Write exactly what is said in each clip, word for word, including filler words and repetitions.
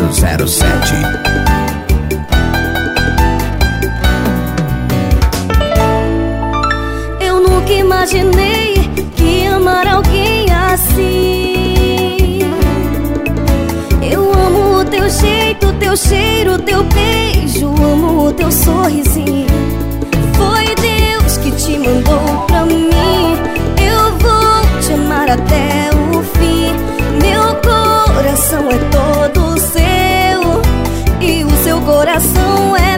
zero sete. Eu nunca imaginei que amar alguém assim. Eu amo o teu jeito, teu cheiro, teu beijo, amo o teu sorrisinho. Foi Deus que te mandou pra mim. Eu vou te amar até o fim. Meu coração é todo seu e o seu coração é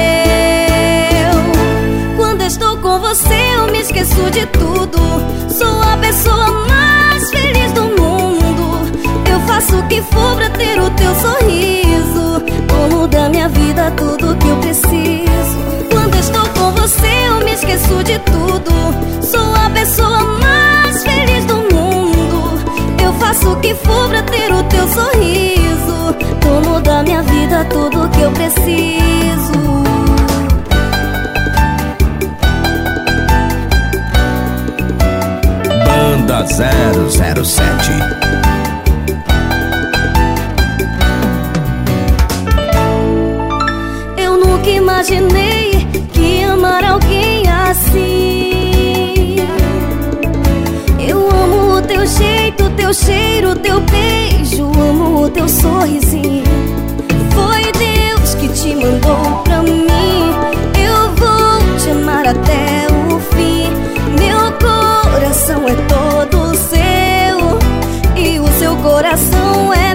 meu. Quando estou com você eu me esqueço de tudo. Sou a pessoa mais feliz do mundo. Eu faço o que for pra ter o teu sorriso. Dono da minha vida, tudo que eu preciso. Quando estou com você eu me esqueço de tudo. Sou a pessoa mais feliz do mundo. Eu faço o que for pra ter o teu sorriso. Dono da minha vida, tudo que eu preciso. Banda zero zero sete. Eu nunca imaginei que amar alguém assim. Eu amo o teu jeito, teu cheiro, teu beijo, amo o teu sorrisinho. Foi Deus que te mandou pra mim. Eu vou te amar até o fim. Meu coração é todo seu e o seu coração é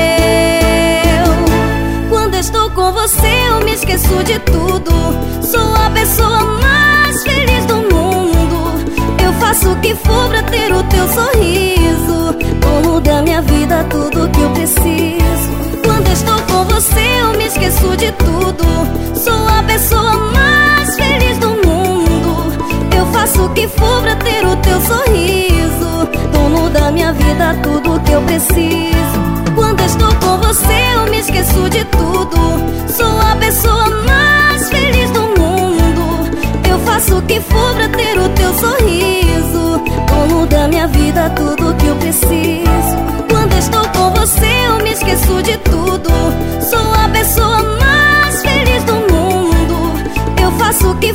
meu. Quando estou com você eu me esqueço de tudo. Sou a pessoa mais feliz do mundo. Eu faço o que for pra ter o teu sorriso. Dono da minha vida, tudo que eu preciso. Quando estou com você eu me esqueço de tudo. Sou a pessoa mais feliz do mundo. Eu faço o que for pra ter o teu sorriso. Dono da minha vida, tudo que eu preciso. Quando estou com você eu me esqueço de tudo. Sou a pessoa mais feliz do mundo. Eu faço o que for pra ter o teu sorriso. Dono da minha vida, tudo